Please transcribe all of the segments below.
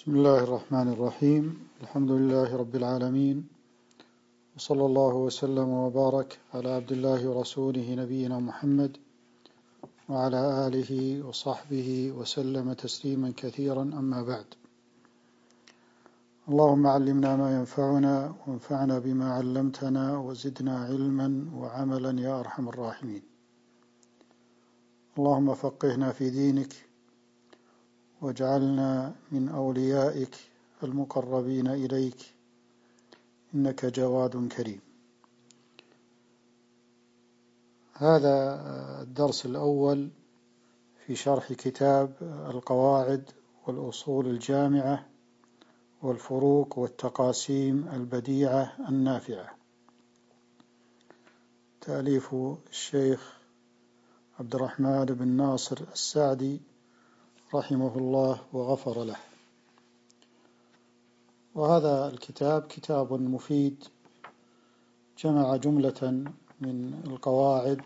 بسم الله الرحمن الرحيم. الحمد لله رب العالمين، وصلى الله وسلم وبارك على عبد الله ورسوله نبينا محمد وعلى آله وصحبه وسلم تسليما كثيرا، أما بعد. اللهم علمنا ما ينفعنا وانفعنا بما علمتنا وزدنا علما وعملا يا أرحم الراحمين. اللهم فقهنا في دينك واجعلنا من أوليائك المقربين إليك، إنك جواد كريم. هذا الدرس الأول في شرح كتاب القواعد والأصول الجامعة والفروق والتقاسيم البديعة النافعة، تأليف الشيخ عبد الرحمن بن ناصر السعدي رحمه الله وغفر له. وهذا الكتاب كتاب مفيد، جمع جملة من القواعد،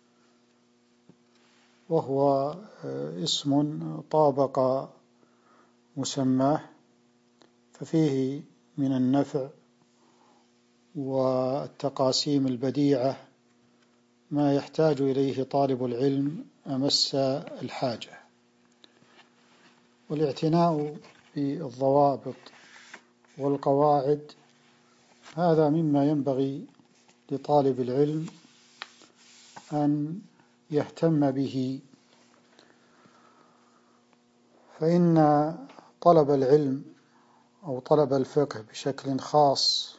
وهو اسم طابق مسماه، ففيه من النفع والتقاسيم البديعة ما يحتاج إليه طالب العلم أمس الحاجة. والاعتناء بالضوابط والقواعد هذا مما ينبغي لطالب العلم أن يهتم به، فإن طلب العلم أو طلب الفقه بشكل خاص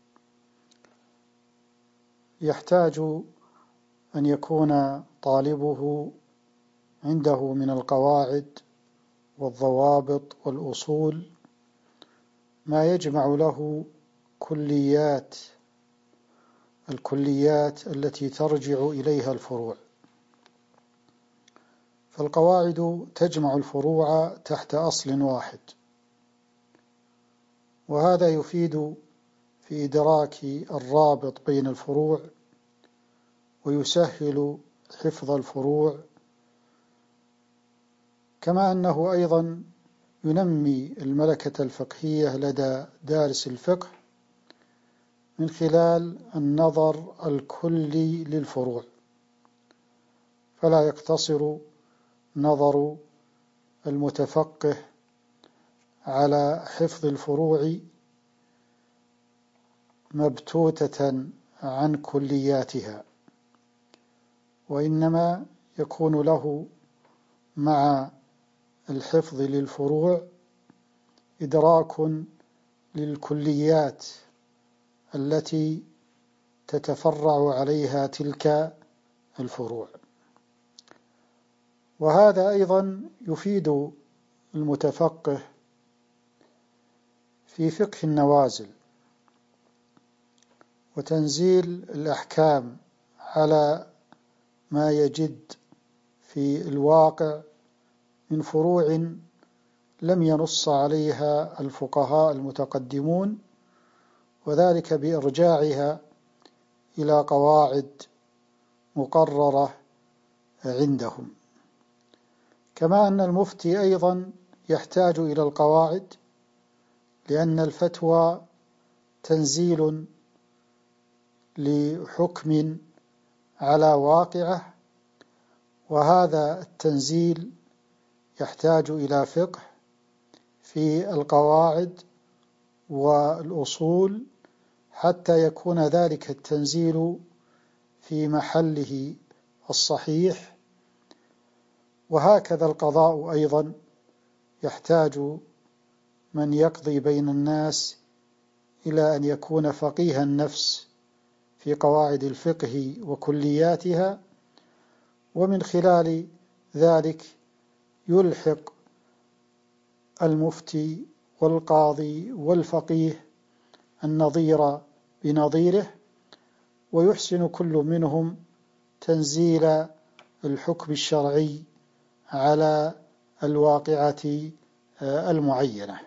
يحتاج أن يكون طالبه عنده من القواعد والضوابط والأصول ما يجمع له الكليات التي ترجع إليها الفروع. فالقواعد تجمع الفروع تحت أصل واحد، وهذا يفيد في إدراك الرابط بين الفروع، ويسهل حفظ الفروع، كما أنه أيضا ينمي الملكة الفقهية لدى دارس الفقه من خلال النظر الكلي للفروع، فلا يقتصر نظر المتفقه على حفظ الفروع مبتوتة عن كلياتها، وإنما يكون له مع الحفظ للفروع إدراك للكليات التي تتفرع عليها تلك الفروع. وهذا أيضا يفيد المتفقه في فقه النوازل وتنزيل الأحكام على ما يجد في الواقع من فروع لم ينص عليها الفقهاء المتقدمون، وذلك بإرجاعها إلى قواعد مقررة عندهم. كما أن المفتي أيضا يحتاج إلى القواعد، لأن الفتوى تنزيل لحكم على واقعه، وهذا التنزيل يحتاج إلى فقه في القواعد والأصول حتى يكون ذلك التنزيل في محله الصحيح. وهكذا القضاء أيضا يحتاج من يقضي بين الناس إلى أن يكون فقيه النفس في قواعد الفقه وكلياتها، ومن خلال ذلك يلحق المفتي والقاضي والفقيه النظير بنظيره، ويحسن كل منهم تنزيل الحكم الشرعي على الواقعة المعينة.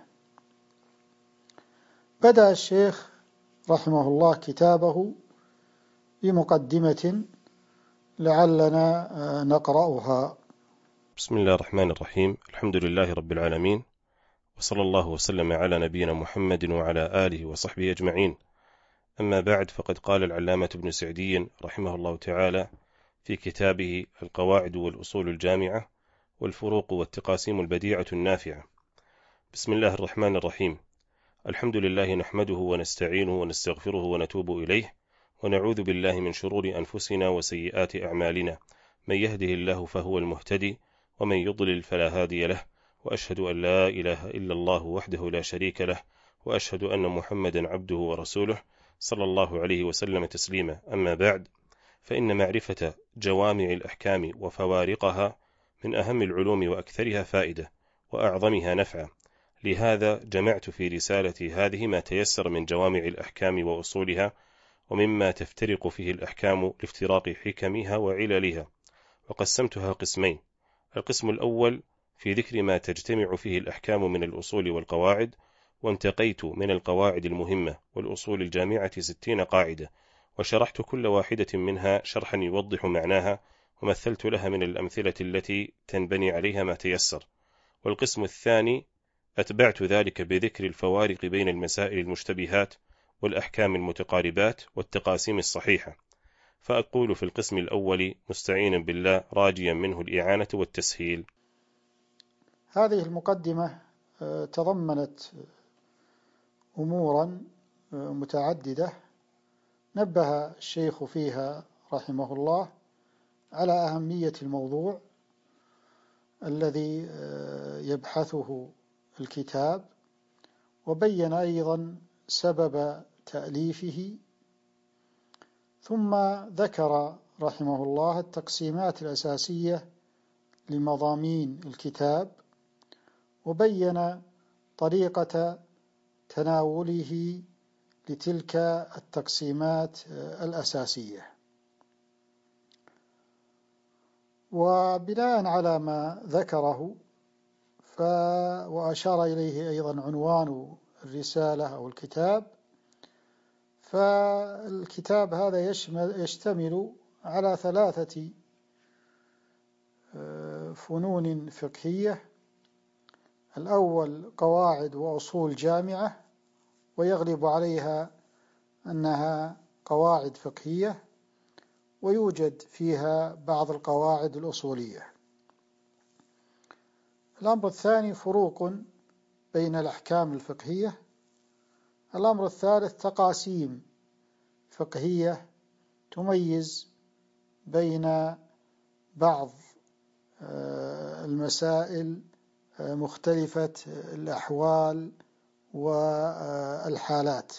بدأ الشيخ رحمه الله كتابه بمقدمة لعلنا نقرأها. بسم الله الرحمن الرحيم. الحمد لله رب العالمين، وصلى الله وسلم على نبينا محمد وعلى آله وصحبه أجمعين. أما بعد، فقد قال العلامة ابن سعدي رحمه الله تعالى في كتابه القواعد والأصول الجامعة والفروق والتقاسيم البديعة النافعة: بسم الله الرحمن الرحيم. الحمد لله نحمده ونستعينه ونستغفره ونتوب إليه، ونعوذ بالله من شرور أنفسنا وسيئات أعمالنا، من يهده الله فهو المهتدي، ومن يضلل فلا هادي له، وأشهد أن لا إله إلا الله وحده لا شريك له، وأشهد أن محمدا عبده ورسوله صلى الله عليه وسلم تسليما. أما بعد، فإن معرفة جوامع الأحكام وفوارقها من أهم العلوم وأكثرها فائدة وأعظمها نفعا، لهذا جمعت في رسالتي هذه ما تيسر من جوامع الأحكام وأصولها، ومما تفترق فيه الأحكام لافتراق حكمها وعللها، وقسمتها قسمين: القسم الأول في ذكر ما تجتمع فيه الأحكام من الأصول والقواعد، وانتقيت من القواعد المهمة والأصول الجامعة 60 قاعدة، وشرحت كل واحدة منها شرحا يوضح معناها، ومثلت لها من الأمثلة التي تنبني عليها ما تيسر. والقسم الثاني أتبعت ذلك بذكر الفوارق بين المسائل المشتبهات والأحكام المتقاربات والتقاسيم الصحيحة، فأقول في القسم الأول مستعينا بالله راجيا منه الإعانة والتسهيل. هذه المقدمة تضمنت أمورا متعددة نبه الشيخ فيها رحمه الله على أهمية الموضوع الذي يبحثه الكتاب، وبين أيضا سبب تأليفه، ثم ذكر رحمه الله التقسيمات الأساسية لمضامين الكتاب، وبين طريقة تناوله لتلك التقسيمات الأساسية. وبناء على ما ذكره وأشار إليه أيضا عنوان الرسالة أو الكتاب، فالكتاب هذا يشتمل على 3 فنون فقهية: الأول قواعد وأصول جامعة، ويغلب عليها أنها قواعد فقهية، ويوجد فيها بعض القواعد الأصولية. الأمر الثاني فروق بين الأحكام الفقهية. الأمر الثالث تقاسيم فقهية تميز بين بعض المسائل مختلفة الأحوال والحالات.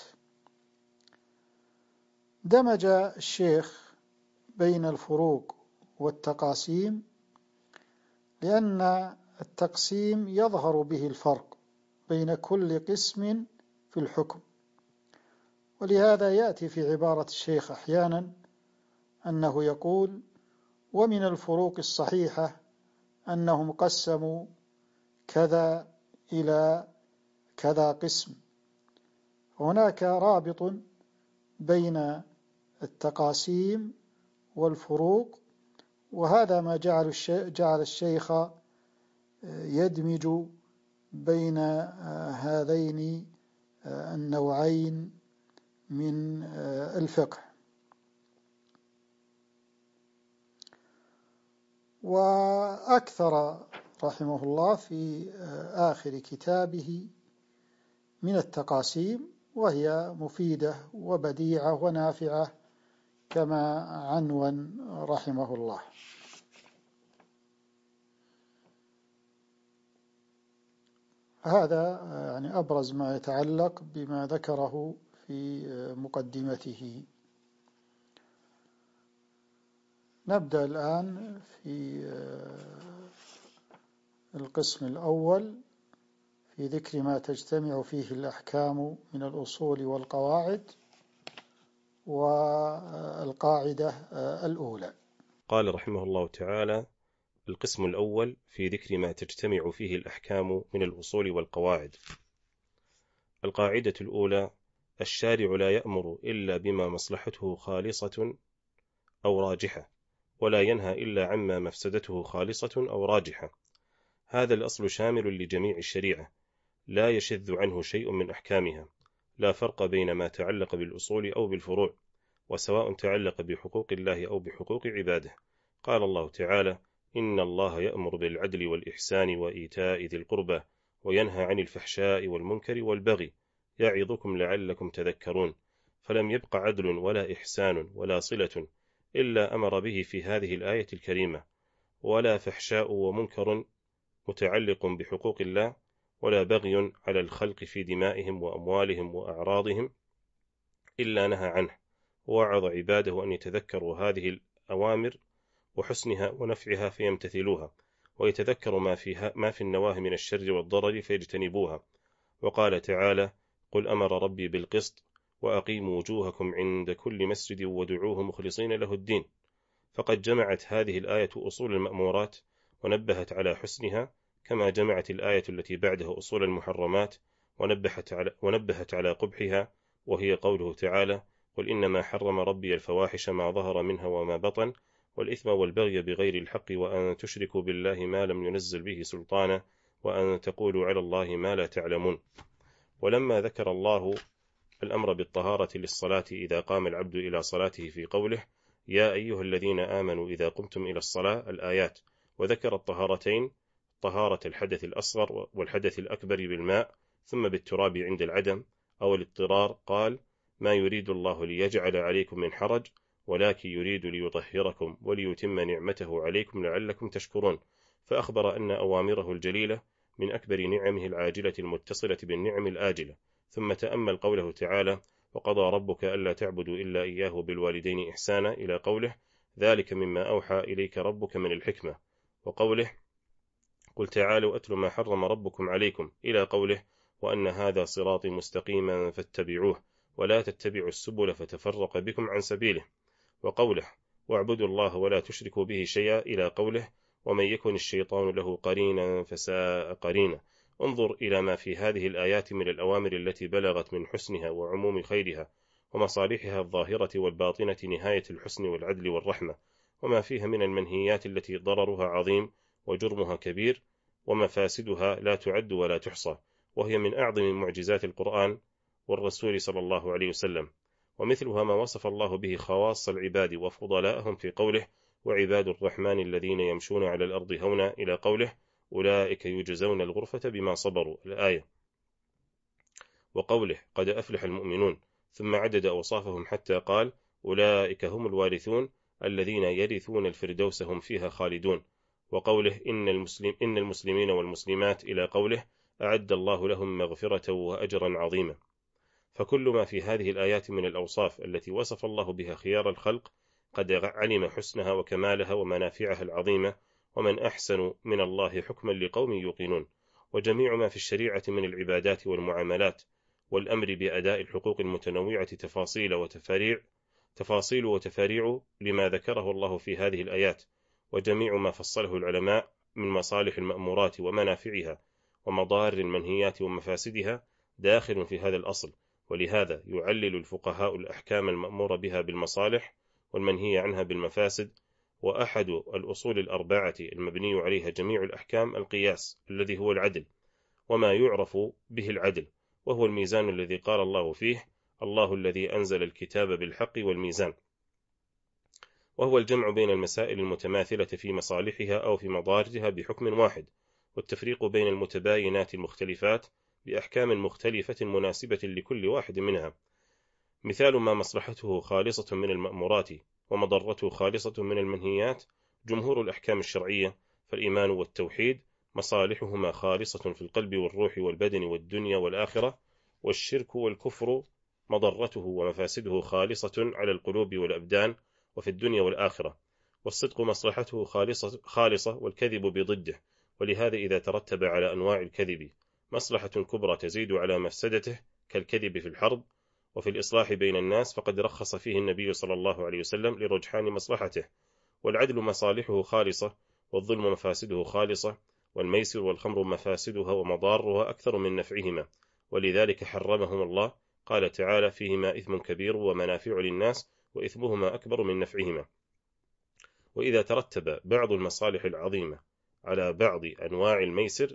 دمج الشيخ بين الفروق والتقاسيم لأن التقسيم يظهر به الفرق بين كل قسم في الحكم، ولهذا يأتي في عبارة الشيخ أحيانا أنه يقول: ومن الفروق الصحيحة أنهم قسموا كذا إلى كذا قسم. هناك رابط بين التقاسيم والفروق، وهذا ما جعل الشيخ يدمج بين هذين النوعين من الفقه. وأكثر رحمه الله في آخر كتابه من التقاسيم، وهي مفيدة وبديعة ونافعة كما عنون رحمه الله. هذا يعني أبرز ما يتعلق بما ذكره في مقدمته. نبدأ الآن في القسم الأول في ذكر ما تجتمع فيه الأحكام من الأصول والقواعد. والقاعدة الأولى: قال رحمه الله تعالى: القسم الأول في ذكر ما تجتمع فيه الأحكام من الأصول والقواعد. القاعدة الأولى: الشارع لا يأمر إلا بما مصلحته خالصة أو راجحة، ولا ينهى إلا عما مفسدته خالصة أو راجحة. هذا الأصل شامل لجميع الشريعة، لا يشذ عنه شيء من أحكامها، لا فرق بين ما تعلق بالأصول أو بالفروع، وسواء تعلق بحقوق الله أو بحقوق عباده. قال الله تعالى: إن الله يأمر بالعدل والإحسان وإيتاء ذي القربى وينهى عن الفحشاء والمنكر والبغي يعظكم لعلكم تذكرون. فلم يبق عدل ولا إحسان ولا صلة إلا أمر به في هذه الآية الكريمة، ولا فحشاء ومنكر متعلق بحقوق الله، ولا بغي على الخلق في دمائهم وأموالهم وأعراضهم إلا نهى عنه، ووعظ عباده أن يتذكروا هذه الأوامر وحسنها ونفعها فيمتثلوها، ويتذكروا ما في النواهي من الشر والضرر فيجتنبوها. وقال تعالى: قل أمر ربي بالقسط وأقيموا وجوهكم عند كل مسجد ودعوه مخلصين له الدين. فقد جمعت هذه الآية أصول المأمورات ونبهت على حسنها، كما جمعت الآية التي بعدها أصول المحرمات ونبهت على قبحها، وهي قوله تعالى: قل إنما حرم ربي الفواحش ما ظهر منها وما بطن والإثم والبغي بغير الحق وأن تشركوا بالله ما لم ينزل به سلطانا وأن تقولوا على الله ما لا تعلمون. ولما ذكر الله الأمر بالطهارة للصلاة إذا قام العبد إلى صلاته في قوله: يا أيها الذين آمنوا إذا قمتم إلى الصلاة الآيات، وذكر الطهارتين: طهارة الحدث الأصغر والحدث الأكبر بالماء ثم بالتراب عند العدم أو الاضطرار، قال: ما يريد الله ليجعل عليكم من حرج ولكن يريد ليطهركم وليتم نعمته عليكم لعلكم تشكرون. فأخبر أن أوامره الجليلة من أكبر نعمه العاجلة المتصلة بالنعم الآجلة. ثم تأمل قوله تعالى: وقضى ربك ألا تعبدوا إلا إياه بالوالدين إحسانا إلى قوله: ذلك مما أوحى إليك ربك من الحكمة، وقوله: قل تعالوا أتل ما حرم ربكم عليكم إلى قوله: وأن هذا صراطي مستقيما فاتبعوه ولا تتبعوا السبل فتفرق بكم عن سبيله، وقوله: واعبدوا الله ولا تشركوا به شيئا إلى قوله: ومن يكن الشيطان له قرينا فساء قرينا. انظر إلى ما في هذه الآيات من الأوامر التي بلغت من حسنها وعموم خيرها ومصالحها الظاهرة والباطنة نهاية الحسن والعدل والرحمة، وما فيها من المنهيات التي ضررها عظيم وجرمها كبير ومفاسدها لا تعد ولا تحصى، وهي من أعظم معجزات القرآن والرسول صلى الله عليه وسلم. ومثلها ما وصف الله به خواص العباد وفضلاءهم في قوله: وعباد الرحمن الذين يمشون على الأرض هونا إلى قوله: أولئك يجزون الغرفة بما صبروا الآية، وقوله: قد أفلح المؤمنون، ثم عدد أوصافهم حتى قال: أولئك هم الوارثون الذين يرثون الفردوس هم فيها خالدون، وقوله: إن المسلمين والمسلمات إلى قوله: أعد الله لهم مغفرة وأجرا عظيما. فكل ما في هذه الآيات من الأوصاف التي وصف الله بها خيار الخلق قد علم حسنها وكمالها ومنافعها العظيمة، ومن أحسن من الله حكما لقوم يوقنون. وجميع ما في الشريعة من العبادات والمعاملات والأمر بأداء الحقوق المتنوعة تفاصيل وتفاريع لما ذكره الله في هذه الآيات، وجميع ما فصله العلماء من مصالح المأمورات ومنافعها ومضار المنهيات ومفاسدها داخل في هذا الأصل. ولهذا يعلل الفقهاء الأحكام المأمور بها بالمصالح والمنهي عنها بالمفاسد. وأحد الأصول الأربعة المبني عليها جميع الأحكام القياس الذي هو العدل، وما يعرف به العدل، وهو الميزان الذي قال الله فيه: الله الذي أنزل الكتاب بالحق والميزان، وهو الجمع بين المسائل المتماثلة في مصالحها أو في مضارها بحكم واحد، والتفريق بين المتباينات المختلفات بأحكام مختلفة مناسبة لكل واحد منها. مثال ما مصلحته خالصة من المأمورات ومضرته خالصة من المنهيات: جمهور الأحكام الشرعية، فالإيمان والتوحيد مصالحهما خالصة في القلب والروح والبدن والدنيا والآخرة، والشرك والكفر مضرته ومفاسده خالصة على القلوب والأبدان وفي الدنيا والآخرة، والصدق مصلحته خالصة والكذب بضده. ولهذا إذا ترتب على أنواع الكذب مصلحة كبرى تزيد على مفسدته كالكذب في الحرب وفي الإصلاح بين الناس فقد رخص فيه النبي صلى الله عليه وسلم لرجحان مصلحته. والعدل مصالحه خالصة والظلم مفاسده خالصة، والميسر والخمر مفاسدها ومضارها أكثر من نفعهما، ولذلك حرمهم الله. قال تعالى: فيهما إثم كبير ومنافع للناس وإثمهما أكبر من نفعهما. وإذا ترتب بعض المصالح العظيمة على بعض أنواع الميسر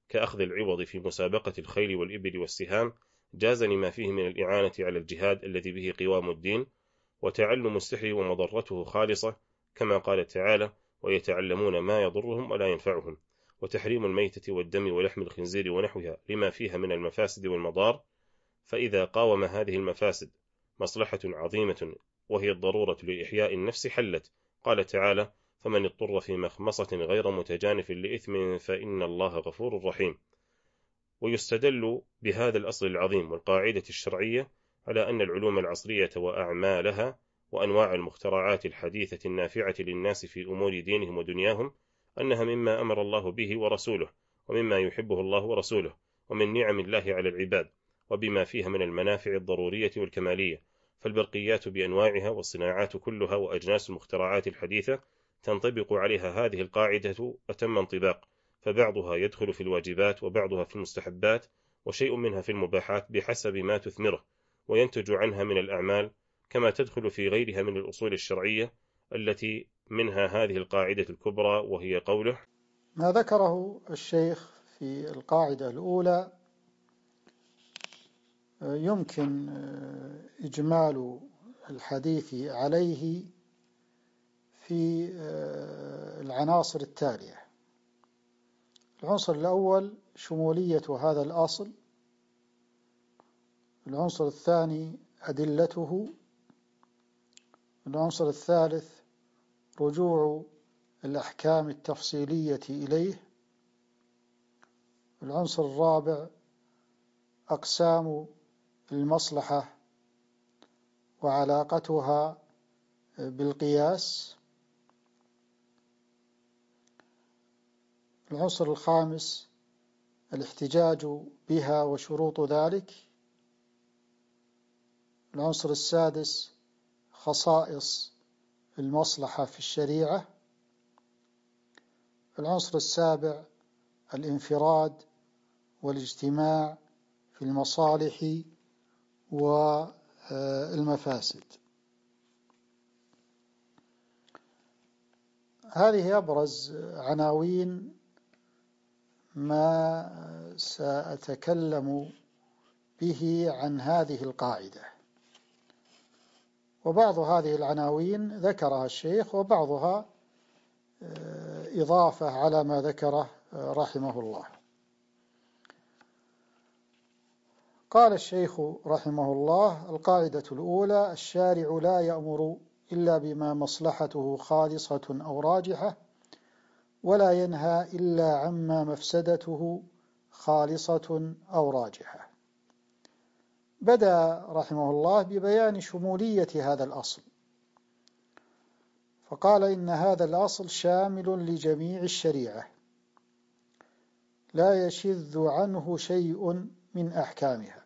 كأخذ العوض في مسابقة الخيل والإبل والسهام، جاز لما فيه من الإعانة على الجهاد الذي به قوام الدين، وتعلم السحر ومضرته خالصة، كما قال تعالى: ويتعلمون ما يضرهم ولا ينفعهم، وتحريم الميتة والدم ولحم الخنزير ونحوها لما فيها من المفاسد والمضار. فإذا قاوم هذه المفاسد مصلحة عظيمة وهي الضرورة لإحياء النفس حلت. قال تعالى: فمن اضطر في مخمصة غير متجانف لإثم فإن الله غفور رحيم. ويستدل بهذا الأصل العظيم والقاعدة الشرعية على أن العلوم العصرية وأعمالها وأنواع المخترعات الحديثة النافعة للناس في أمور دينهم ودنياهم أنها مما أمر الله به ورسوله، ومما يحبه الله ورسوله، ومن نعم الله على العباد، وبما فيها من المنافع الضرورية والكمالية. فالبرقيات بأنواعها والصناعات كلها وأجناس المخترعات الحديثة تنطبق عليها هذه القاعدة أتم انطباق، فبعضها يدخل في الواجبات وبعضها في المستحبات وشيء منها في المباحات بحسب ما تثمره وينتج عنها من الأعمال، كما تدخل في غيرها من الأصول الشرعية التي منها هذه القاعدة الكبرى، وهي قوله: ما ذكره الشيخ في القاعدة الأولى يمكن إجمال الحديث عليه في العناصر التالية. العنصر الأول شمولية هذا الأصل، العنصر الثاني أدلته، العنصر الثالث رجوع الأحكام التفصيلية إليه، العنصر الرابع أقسام المصلحة وعلاقتها بالقياس، العنصر الخامس الاحتجاج بها وشروط ذلك، العنصر السادس خصائص المصلحة في الشريعة، العنصر السابع الانفراد والاجتماع في المصالح والمفاسد. هذه أبرز عناوين ما سأتكلم به عن هذه القاعدة، وبعض هذه العناوين ذكرها الشيخ وبعضها إضافة على ما ذكره رحمه الله. قال الشيخ رحمه الله: القاعدة الأولى: الشارع لا يأمر إلا بما مصلحته خالصة أو راجحة، ولا ينهى إلا عما مفسدته خالصة أو راجحة. بدأ رحمه الله ببيان شمولية هذا الأصل، فقال: إن هذا الأصل شامل لجميع الشريعة، لا يشذ عنه شيء من أحكامها،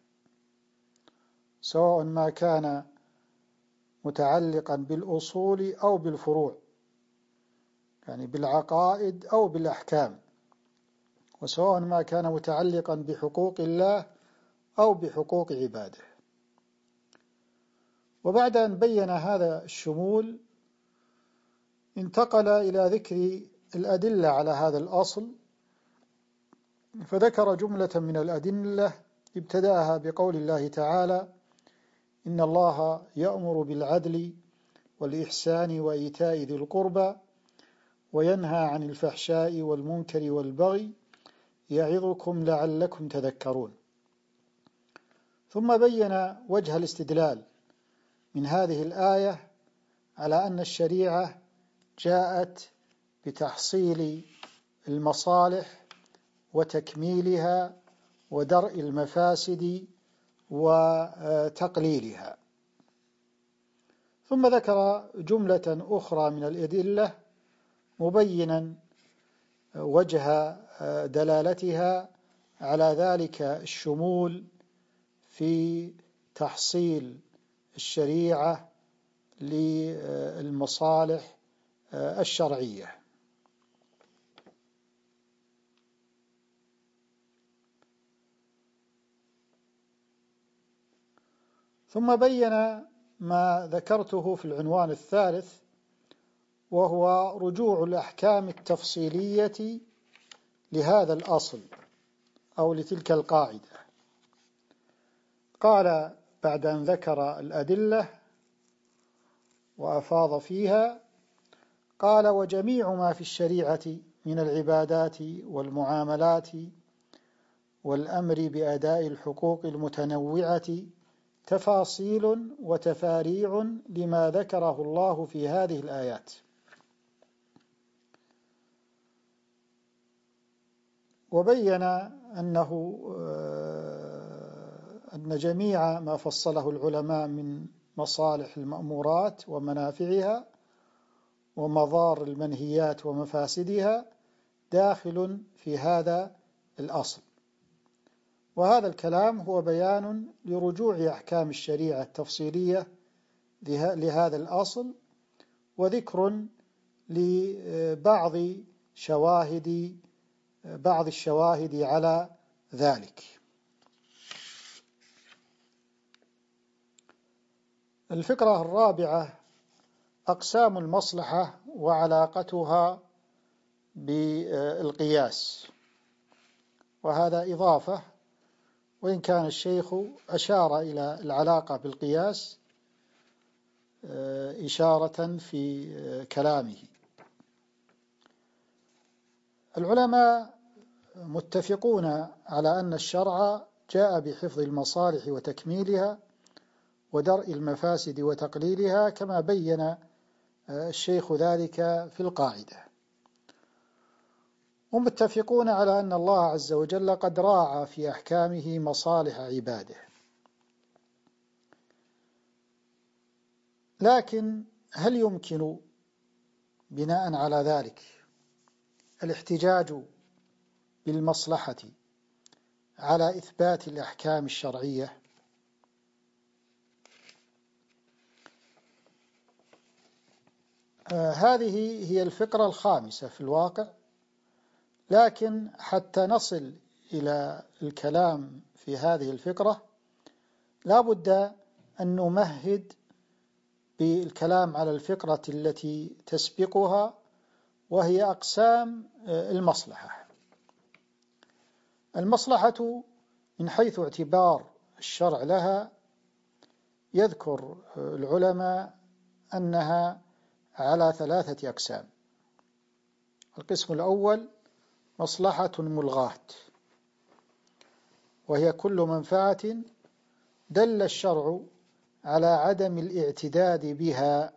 سواء ما كان متعلقا بالأصول أو بالفروع، يعني بالعقائد أو بالأحكام، وسواء ما كان متعلقا بحقوق الله أو بحقوق عباده. وبعد أن بين هذا الشمول انتقل إلى ذكر الأدلة على هذا الأصل، فذكر جملة من الأدلة ابتدأها بقول الله تعالى: إن الله يأمر بالعدل والإحسان وإيتاء ذي القربى وينهى عن الفحشاء والمنكر والبغي يعظكم لعلكم تذكرون. ثم بين وجه الاستدلال من هذه الآية على أن الشريعة جاءت بتحصيل المصالح وتكميلها ودرء المفاسد وتقليلها. ثم ذكر جملة أخرى من الأدلة مبينا وجه دلالتها على ذلك الشمول في تحصيل الشريعة للمصالح الشرعية. ثم بين ما ذكرته في العنوان الثالث، وهو رجوع الأحكام التفصيلية لهذا الأصل، أو لتلك القاعدة. قال بعد أن ذكر الأدلة وأفاض فيها، قال: وجميع ما في الشريعة من العبادات والمعاملات والأمر بأداء الحقوق المتنوعة تفاصيل وتفاريع لما ذكره الله في هذه الآيات. وبين أن جميع ما فصله العلماء من مصالح المأمورات ومنافعها ومضار المنهيات ومفاسدها داخل في هذا الأصل. وهذا الكلام هو بيان لرجوع أحكام الشريعة التفصيلية لهذا الأصل، وذكر لبعض الشواهد على ذلك. الفكرة الرابعة: أقسام المصلحة وعلاقتها بالقياس. وهذا إضافة، وإن كان الشيخ أشار إلى العلاقة بالقياس إشارة في كلامه. العلماء متفقون على أن الشرع جاء بحفظ المصالح وتكميلها ودرء المفاسد وتقليلها، كما بين الشيخ ذلك في القاعدة. ومتفقون على أن الله عز وجل قد راعى في أحكامه مصالح عباده. لكن هل يمكن بناء على ذلك الاحتجاج بالمصلحة على إثبات الأحكام الشرعية؟ هذه هي الفكرة الخامسة في الواقع. لكن حتى نصل إلى الكلام في هذه الفكرة لا بد أن نمهد بالكلام على الفكرة التي تسبقها، وهي أقسام المصلحة. المصلحة من حيث اعتبار الشرع لها يذكر العلماء أنها على 3 أقسام. القسم الأول مصلحة ملغاة، وهي كل منفعة دل الشرع على عدم الاعتداد بها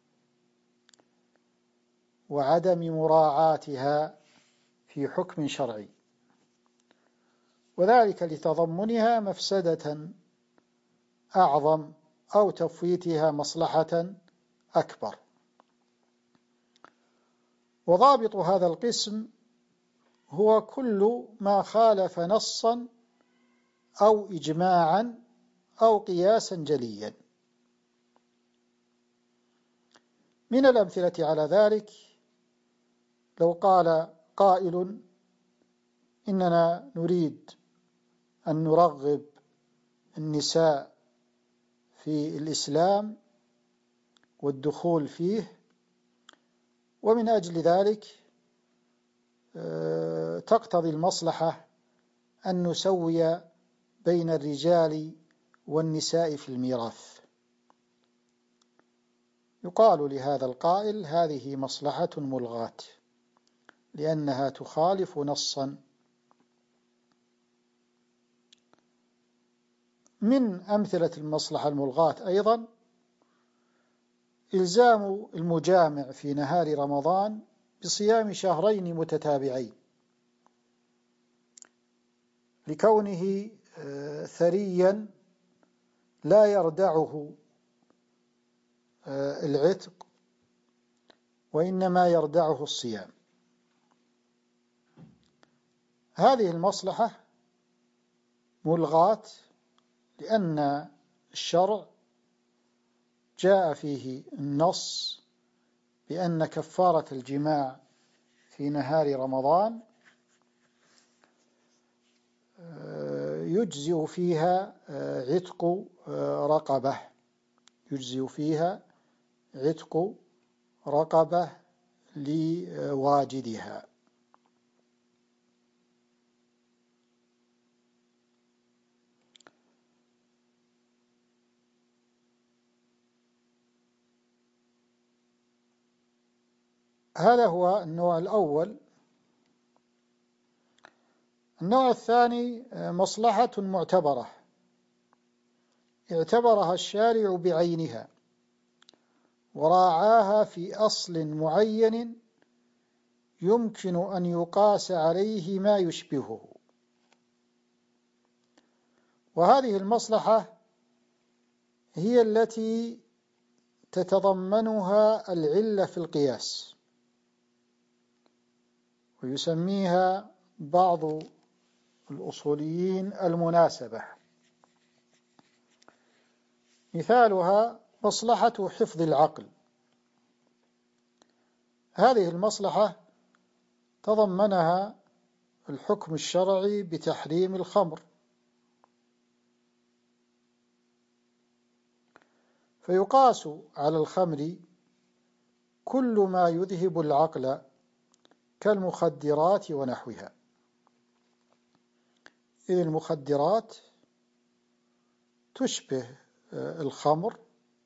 وعدم مراعاتها في حكم شرعي، وذلك لتضمنها مفسدة أعظم أو تفويتها مصلحة أكبر. وضابط هذا القسم هو كل ما خالف نصا أو إجماعا أو قياسا جليا. من الأمثلة على ذلك لو قال قائل: إننا نريد أن نرغب النساء في الإسلام والدخول فيه، ومن أجل ذلك تقتضي المصلحة أن نسوي بين الرجال والنساء في الميراث. يقال لهذا القائل: هذه مصلحة ملغاة، لأنها تخالف نصا. من أمثلة المصلحة الملغاة أيضا إلزام المجامع في نهار رمضان بصيام شهرين متتابعين لكونه ثريا لا يردعه العتق، وإنما يردعه الصيام. هذه المصلحة ملغاة لأن الشرع جاء فيه النص بأن كفارة الجماع في نهار رمضان يجزئ فيها عتق رقبة، يجزئ فيها عتق رقبة لواجدها. هذا هو النوع الأول. النوع الثاني مصلحة معتبرة اعتبرها الشارع بعينها وراعاها في أصل معين يمكن أن يقاس عليه ما يشبهه، وهذه المصلحة هي التي تتضمنها العلة في القياس، ويسميها بعض الأصوليين المناسبة. مثالها مصلحة حفظ العقل. هذه المصلحة تضمنها الحكم الشرعي بتحريم الخمر، فيقاس على الخمر كل ما يذهب العقل كالمخدرات ونحوها، إذ المخدرات تشبه الخمر،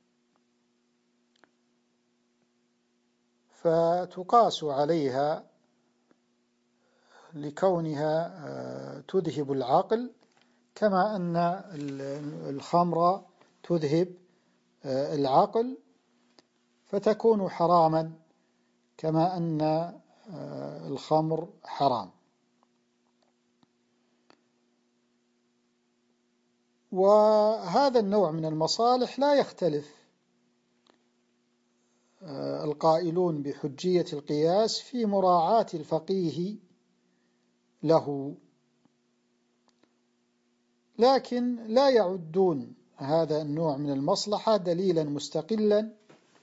فتقاس عليها لكونها تذهب العقل كما أن الخمر تذهب العقل، فتكون حراما كما أن الخمر حرام. وهذا النوع من المصالح لا يختلف القائلون بحجية القياس في مراعاة الفقيه له، لكن لا يعدون هذا النوع من المصلحة دليلا مستقلا،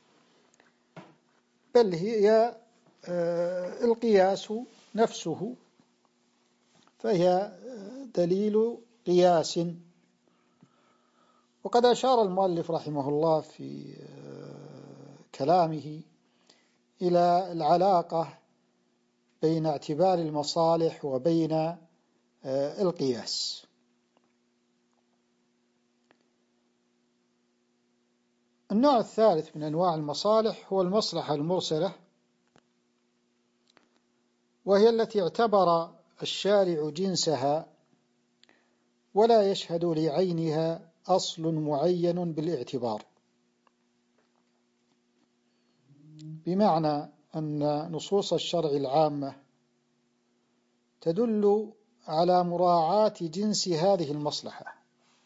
بل هي القياس نفسه فهي دليل قياس. وقد أشار المؤلف رحمه الله في كلامه إلى العلاقة بين اعتبار المصالح وبين القياس. النوع الثالث من أنواع المصالح هو المصلحة المرسلة، وهي التي اعتبر الشارع جنسها ولا يشهد لعينها أصل معين بالاعتبار، بمعنى أن نصوص الشرع العامة تدل على مراعاة جنس هذه المصلحة،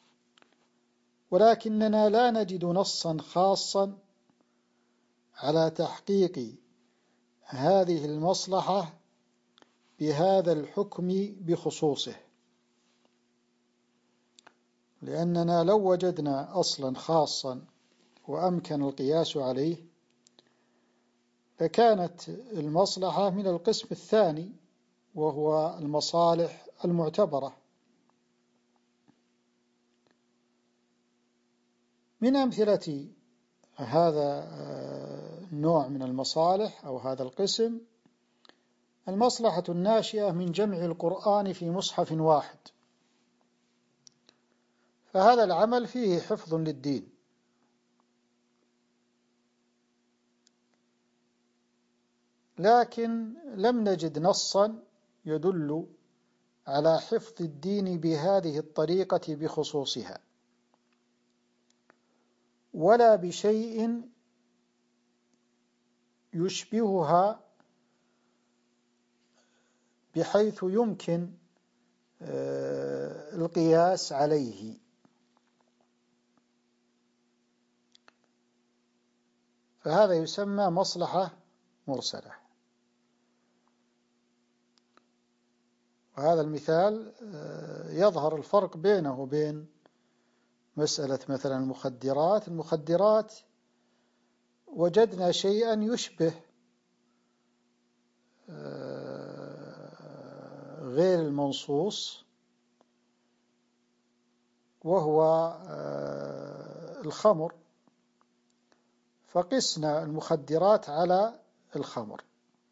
ولكننا لا نجد نصا خاصا على تحقيق هذه المصلحة بهذا الحكم بخصوصه، لأننا لو وجدنا أصلا خاصا وأمكن القياس عليه لكانت المصلحة من القسم الثاني وهو المصالح المعتبرة. من أمثلة هذا النوع من المصالح أو هذا القسم المصلحة الناشئة من جمع القرآن في مصحف واحد، فهذا العمل فيه حفظ للدين، لكن لم نجد نصا يدل على حفظ الدين بهذه الطريقة بخصوصها، ولا بشيء يشبهها بحيث يمكن القياس عليه. فهذا يسمى مصلحة مرسلة. وهذا المثال يظهر الفرق بينه وبين مسألة مثلا المخدرات وجدنا شيئا يشبه غير المنصوص وهو الخمر، فقسنا المخدرات على الخمر،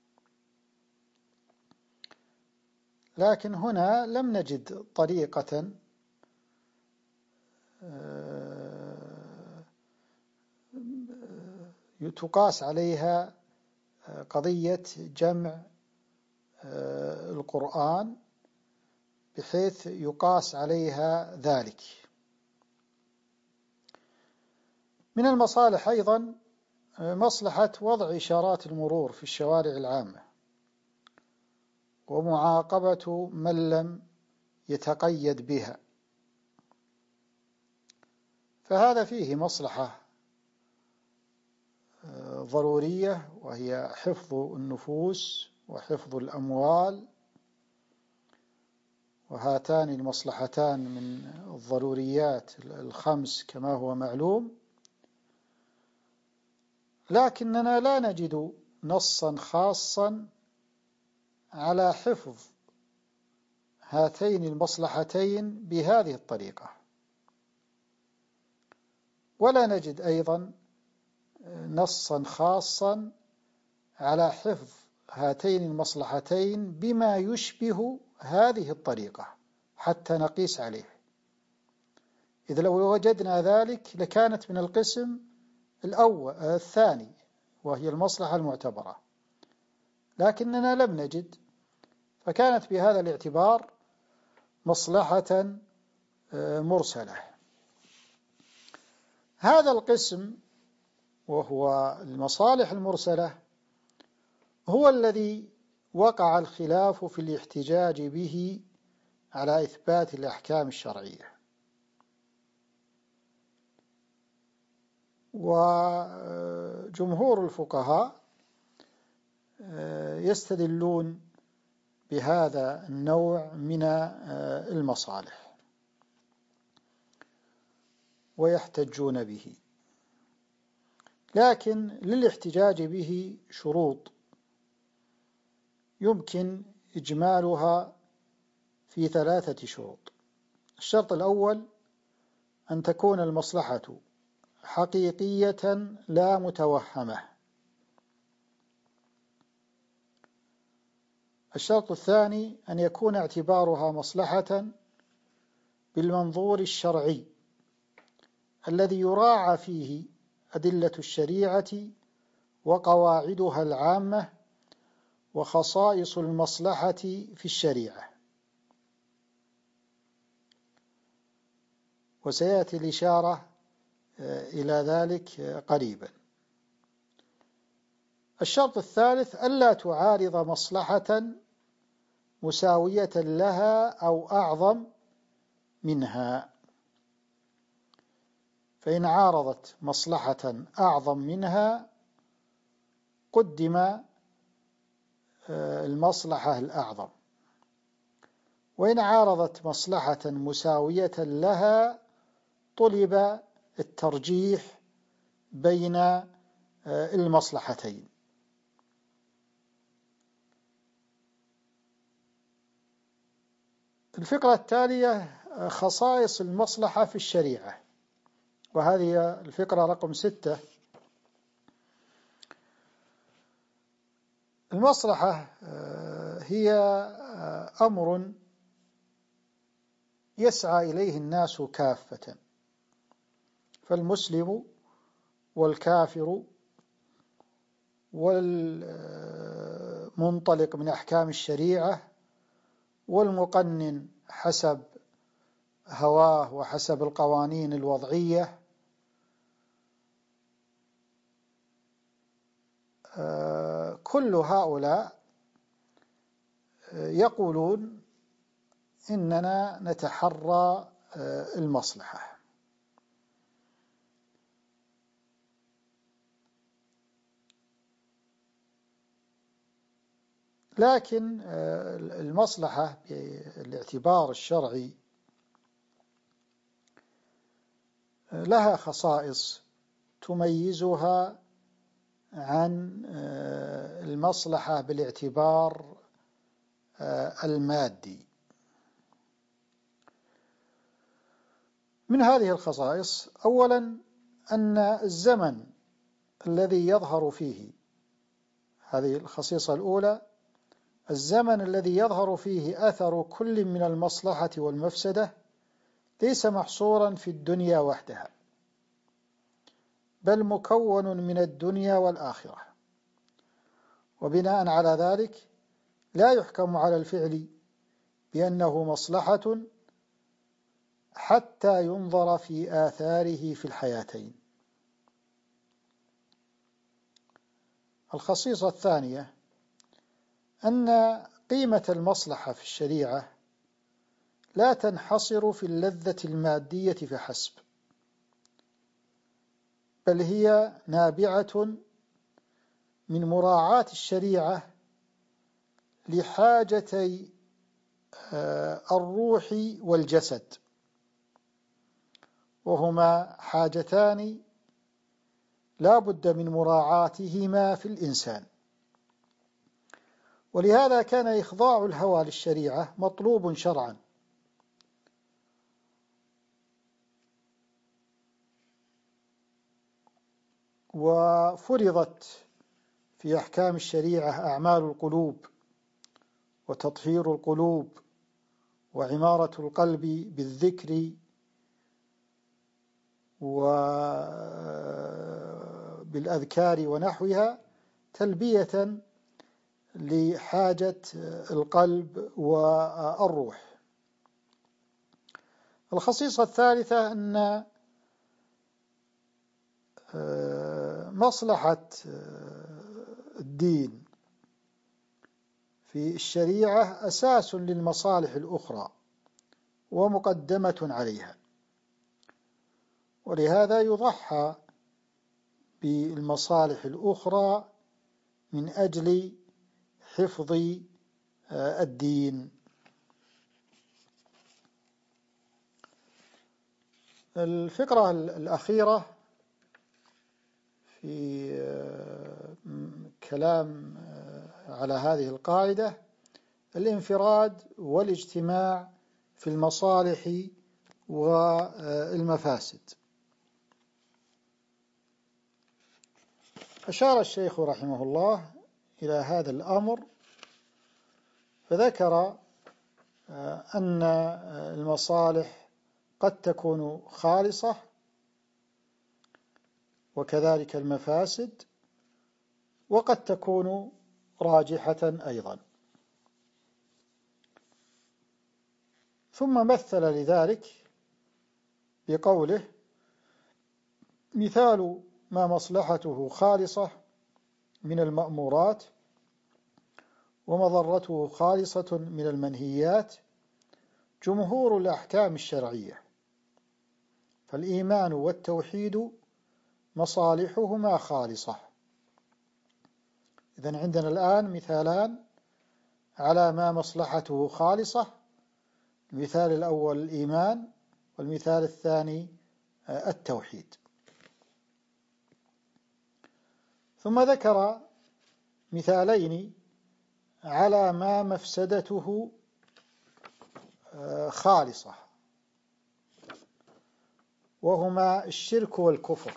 لكن هنا لم نجد طريقة تقاس عليها قضية جمع القرآن بحيث يقاس عليها ذلك. من المصالح أيضا مصلحة وضع إشارات المرور في الشوارع العامة ومعاقبة من لم يتقيد بها، فهذا فيه مصلحة ضرورية، وهي حفظ النفوس وحفظ الأموال، وهاتان المصلحتان من الضروريات الخمس كما هو معلوم. لكننا لا نجد نصا خاصا على حفظ هاتين المصلحتين بهذه الطريقة، ولا نجد أيضا نصا خاصا على حفظ هاتين المصلحتين بما يشبه هذه الطريقة حتى نقيس عليه، إذ لو وجدنا ذلك لكانت من القسم الثاني وهي المصلحة المعتبرة، لكننا لم نجد، فكانت بهذا الاعتبار مصلحة مرسلة. هذا القسم وهو المصالح المرسلة هو الذي وقع الخلاف في الاحتجاج به على إثبات الأحكام الشرعية، وجمهور الفقهاء يستدلون بهذا النوع من المصالح ويحتجون به، لكن للاحتجاج به شروط يمكن إجمالها في 3 شروط. الشرط الأول أن تكون المصلحة حقيقية لا متوهمة. الشرط الثاني أن يكون اعتبارها مصلحة بالمنظور الشرعي الذي يراعى فيه أدلة الشريعة وقواعدها العامة وخصائص المصلحة في الشريعة، وسيأتي الإشارة إلى ذلك قريبا. الشرط الثالث ألا تعارض مصلحة مساوية لها أو أعظم منها، فإن عارضت مصلحة أعظم منها قدم المصلحة الأعظم، وإن عارضت مصلحة مساوية لها طلب الترجيح بين المصلحتين. الفقرة التالية خصائص المصلحة في الشريعة، وهذه الفقرة رقم 6. المصلحة هي أمر يسعى إليه الناس كافة، فالمسلم والكافر والمنطلق من أحكام الشريعة والمقنن حسب هواه وحسب القوانين الوضعية كل هؤلاء يقولون إننا نتحرى المصلحة. لكن المصلحة بالاعتبار الشرعي لها خصائص تميزها عن المصلحة بالاعتبار المادي. من هذه الخصائص أولا أن الزمن الذي يظهر فيه، هذه الخصيصة الأولى، الزمن الذي يظهر فيه أثر كل من المصلحة والمفسدة ليس محصورا في الدنيا وحدها، بل مكون من الدنيا والآخرة، وبناء على ذلك لا يحكم على الفعل بأنه مصلحة حتى ينظر في آثاره في الحياتين. الخصيصة الثانية أن قيمة المصلحة في الشريعة لا تنحصر في اللذة المادية فحسب، بل هي نابعة من مراعاة الشريعة لحاجتي الروح والجسد، وهما حاجتان لا بد من مراعاتهما في الإنسان. ولهذا كان إخضاع الهوى للشريعة مطلوب شرعا، وفرضت في أحكام الشريعة أعمال القلوب وتطهير القلوب وعمارة القلب بالذكر وبالأذكار ونحوها تلبية لحاجة القلب والروح. الخصيصة الثالثة أن مصلحة الدين في الشريعة أساس للمصالح الأخرى ومقدمة عليها، ولهذا يضحى بالمصالح الأخرى من أجل حفظ الدين. الفقرة الأخيرة في كلام على هذه القاعدة الانفراد والاجتماع في المصالح والمفاسد. أشار الشيخ رحمه الله إلى هذا الأمر فذكر أن المصالح قد تكون خالصة وكذلك المفاسد، وقد تكون راجحة أيضا. ثم مثل لذلك بقوله: مثال ما مصلحته خالصة من المأمورات ومضرته خالصة من المنهيات جمهور الأحكام الشرعية، فالإيمان والتوحيد مصالحهما خالصة. إذن عندنا الآن مثالان على ما مصلحته خالصة، المثال الأول الإيمان، والمثال الثاني التوحيد. ثم ذكر مثالين على ما مفسدته خالصة، وهما الشرك والكفر،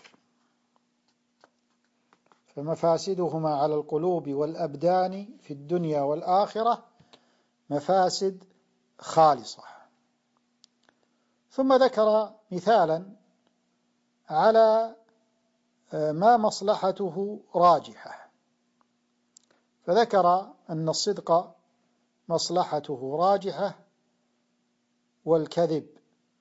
فمفاسدهما على القلوب والأبدان في الدنيا والآخرة مفاسد خالصة. ثم ذكر مثالا على ما مصلحته راجحة، فذكر أن الصدق مصلحته راجحة والكذب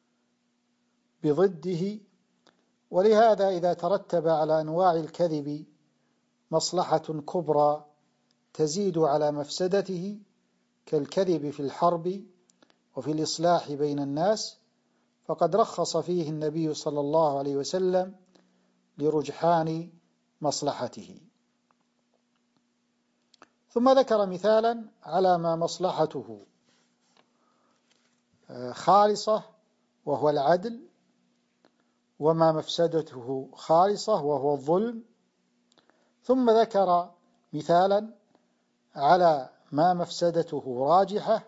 بضده، ولهذا إذا ترتب على أنواع الكذب مصلحة كبرى تزيد على مفسدته كالكذب في الحرب وفي الإصلاح بين الناس، فقد رخص فيه النبي صلى الله عليه وسلم لرجحان مصلحته. ثم ذكر مثالا على ما مصلحته خالصة وهو العدل، وما مفسدته خالصة وهو الظلم. ثم ذكر مثالا على ما مفسدته راجحة،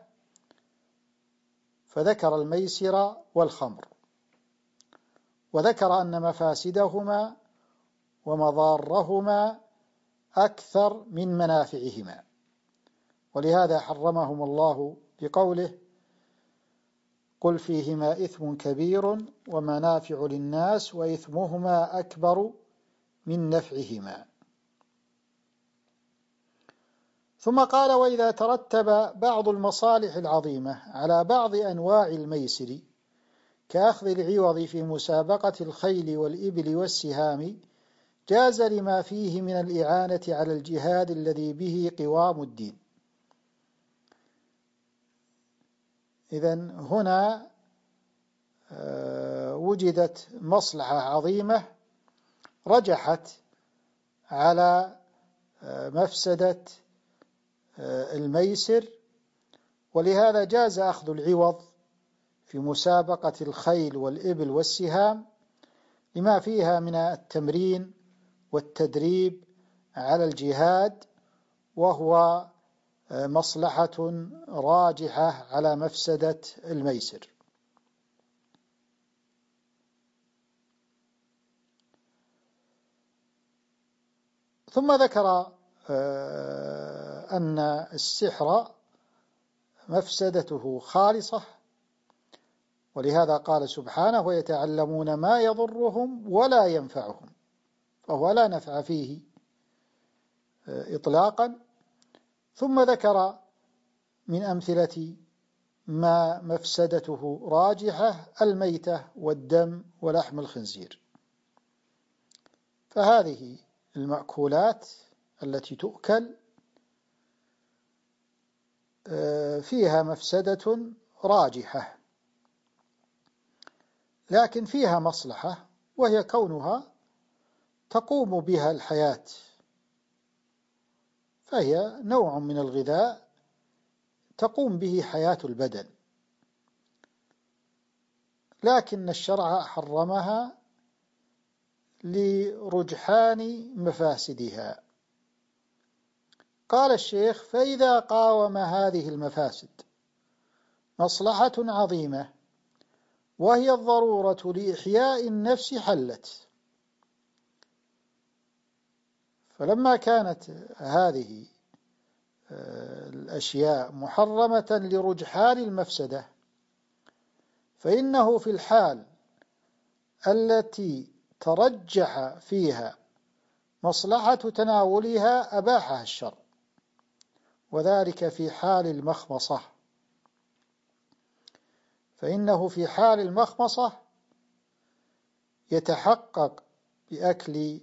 فذكر الميسر والخمر، وذكر أن مفاسدهما ومضارهما أكثر من منافعهما، ولهذا حرمهم الله بقوله: قل فيهما إثم كبير ومنافع للناس وإثمهما أكبر من نفعهما. ثم قال: وإذا ترتب بعض المصالح العظيمة على بعض أنواع الميسر كأخذ العوض في مسابقة الخيل والإبل والسهام جاز لما فيه من الإعانة على الجهاد الذي به قوام الدين. إذن هنا وجدت مصلحة عظيمة رجحت على مفسدة الميسر، ولهذا جاز أخذ العوض في مسابقة الخيل والإبل والسهام لما فيها من التمرين والتدريب على الجهاد، وهو مصلحة راجحة على مفسدة الميسر. ثم ذكر أن السحر مفسدته خالصة، ولهذا قال سبحانه: ويتعلمون ما يضرهم ولا ينفعهم، فهو لا نفع فيه إطلاقا. ثم ذكر من أمثلة ما مفسدته راجحة الميتة والدم ولحم الخنزير. فهذه المأكولات التي تؤكل فيها مفسدة راجحة، لكن فيها مصلحة، وهي كونها تقوم بها الحياة، فهي نوع من الغذاء تقوم به حياة البدن، لكن الشرع حرمها لرجحان مفاسدها. قال الشيخ: فإذا قاوم هذه المفاسد مصلحة عظيمة وهي الضرورة لإحياء النفس حلت. فلما كانت هذه الأشياء محرمة لرجحان المفسدة، فإنه في الحال التي ترجح فيها مصلحة تناولها أباحها الشرع، وذلك في حال المخمصة. فإنه في حال المخمصة يتحقق بأكل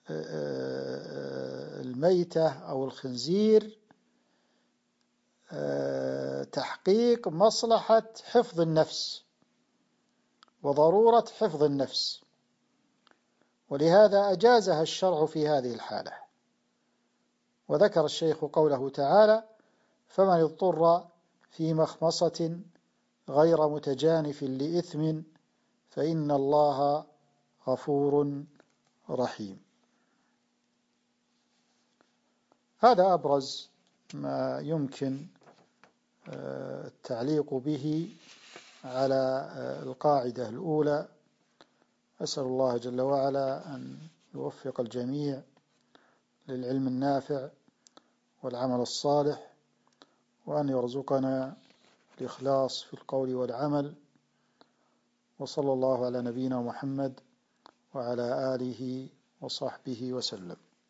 الميتة أو الخنزير تحقيق مصلحة حفظ النفس وضرورة حفظ النفس، ولهذا أجازها الشرع في هذه الحالة. وذكر الشيخ قوله تعالى: فمن اضطر في مخمصة غير متجانف لإثم فإن الله غفور رحيم. هذا أبرز ما يمكن التعليق به على القاعدة الأولى. أسأل الله جل وعلا أن يوفق الجميع للعلم النافع والعمل الصالح، وأن يرزقنا الإخلاص في القول والعمل. وصلى الله على نبينا محمد وعلى آله وصحبه وسلم.